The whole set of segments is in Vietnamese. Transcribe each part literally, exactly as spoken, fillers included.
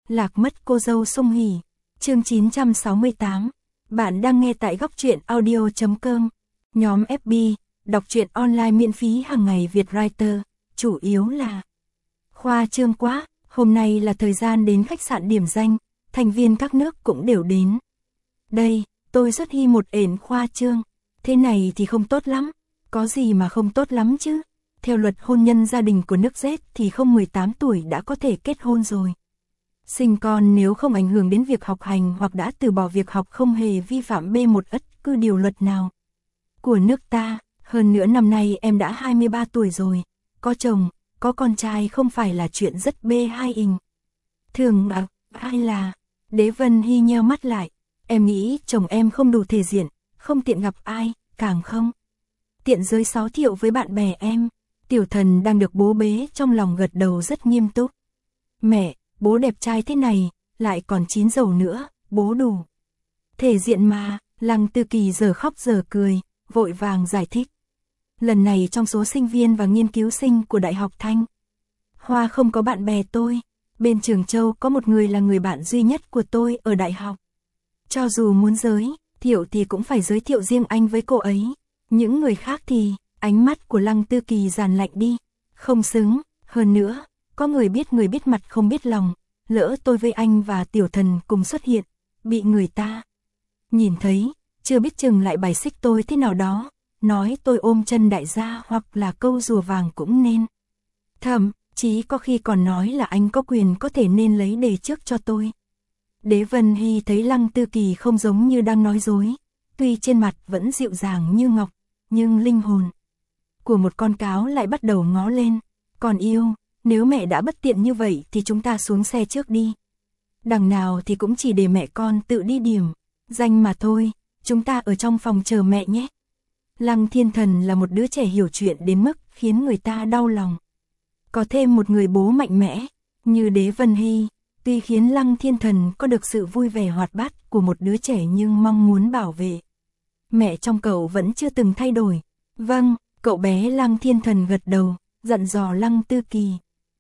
Lạc mất cô dâu sung hỉ. Chương chín trăm sáu mươi tám. Bạn đang nghe tại góc truyện audio chấm com. Nhóm ép bê, đọc truyện online miễn phí hàng ngày Việt Writer, chủ yếu là khoa trương quá. Hôm nay là thời gian đến khách sạn điểm danh, thành viên các nước cũng đều đến. Đây, tôi xuất hy một ẻn khoa trương. Thế này thì không tốt lắm. Có gì mà không tốt lắm chứ? Theo luật hôn nhân gia đình của nước Z thì không mười tám tuổi đã có thể kết hôn rồi. Sinh con nếu không ảnh hưởng đến việc học hành hoặc đã từ bỏ việc học không hề vi phạm B một ất cứ điều luật nào của nước ta. Hơn nữa năm nay em đã hai mươi ba tuổi rồi. Có chồng, có con trai không phải là chuyện rất B hai ình. Thường à, hay là... Đế Vân Hy nheo mắt lại. Em nghĩ chồng em không đủ thể diện, không tiện gặp ai, càng không tiện giới xó thiệu với bạn bè em. Tiểu Thần đang được bố bế trong lòng gật đầu rất nghiêm túc. Mẹ, bố đẹp trai thế này, lại còn chín dầu nữa, bố đủ thể diện mà. Lăng Tư Kỳ giờ khóc giờ cười, vội vàng giải thích. Lần này trong số sinh viên và nghiên cứu sinh của Đại học Thanh Hoa không có bạn bè tôi. Bên Trường Châu có một người là người bạn duy nhất của tôi ở đại học. Cho dù muốn giới thiệu thì cũng phải giới thiệu riêng anh với cô ấy. Những người khác thì... Ánh mắt của Lăng Tư Kỳ giàn lạnh đi. Không xứng. Hơn nữa, có người biết người biết mặt không biết lòng. Lỡ tôi với anh và Tiểu Thần cùng xuất hiện, bị người ta nhìn thấy, chưa biết chừng lại bài xích tôi thế nào đó. Nói tôi ôm chân đại gia hoặc là câu rùa vàng cũng nên. Thậm chí có khi còn nói là anh có quyền có thể nên lấy đề trước cho tôi. Đế Vân Hy thấy Lăng Tư Kỳ không giống như đang nói dối. Tuy trên mặt vẫn dịu dàng như ngọc, nhưng linh hồn của một con cáo lại bắt đầu ngó lên. Còn yêu, nếu mẹ đã bất tiện như vậy thì chúng ta xuống xe trước đi. Đằng nào thì cũng chỉ để mẹ con tự đi điểm danh mà thôi, chúng ta ở trong phòng chờ mẹ nhé. Lăng Thiên Thần là một đứa trẻ hiểu chuyện đến mức khiến người ta đau lòng. Có thêm một người bố mạnh mẽ như Đế Vân Hy, tuy khiến Lăng Thiên Thần có được sự vui vẻ hoạt bát của một đứa trẻ nhưng mong muốn bảo vệ mẹ trong cậu vẫn chưa từng thay đổi. Vâng, cậu bé Lăng Thiên Thần gật đầu, dặn dò Lăng Tư Kỳ.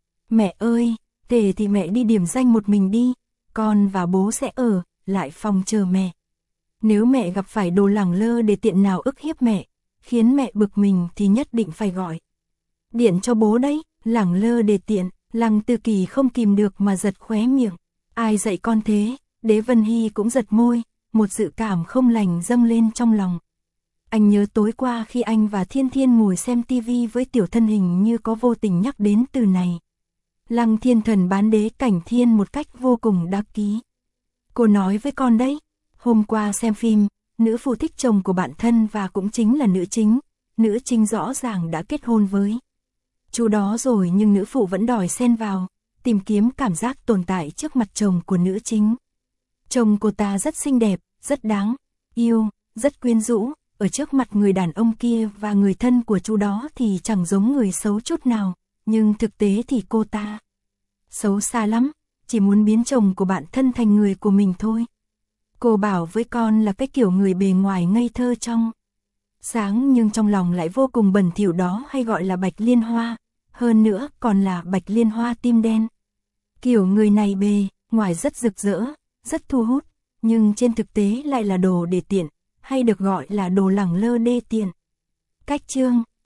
Mẹ ơi, thế thì mẹ đi điểm danh một mình đi, con và bố sẽ ở lại phòng chờ mẹ. Nếu mẹ gặp phải đồ lẳng lơ để tiện nào ức hiếp mẹ, khiến mẹ bực mình thì nhất định phải gọi điện cho bố đấy. Lẳng lơ để tiện, Lăng Tư Kỳ không kìm được mà giật khóe miệng. Ai dạy con thế? Đế Vân Hy cũng giật môi, một dự cảm không lành dâng lên trong lòng. Anh nhớ tối qua khi anh và Thiên Thiên ngồi xem tivi với Tiểu Thân hình như có vô tình nhắc đến từ này. Lăng Thiên Thần bán Đế Cảnh Thiên một cách vô cùng đắc ý. Cô nói với con đấy, hôm qua xem phim, nữ phụ thích chồng của bạn thân và cũng chính là nữ chính. Nữ chính rõ ràng đã kết hôn với chú đó rồi nhưng nữ phụ vẫn đòi xen vào, tìm kiếm cảm giác tồn tại trước mặt chồng của nữ chính. Chồng cô ta rất xinh đẹp, rất đáng yêu, rất quyến rũ, ở trước mặt người đàn ông kia và người thân của chú đó thì chẳng giống người xấu chút nào, nhưng thực tế thì cô ta xấu xa lắm, chỉ muốn biến chồng của bạn thân thành người của mình thôi. Cô bảo với con là cái kiểu người bề ngoài ngây thơ trong sáng nhưng trong lòng lại vô cùng bẩn thỉu đó hay gọi là Bạch Liên Hoa, hơn nữa còn là Bạch Liên Hoa tim đen. Kiểu người này bề ngoài rất rực rỡ, rất thu hút, nhưng trên thực tế lại là đồ để tiện, hay được gọi là đồ lẳng lơ đê tiện. Cách chương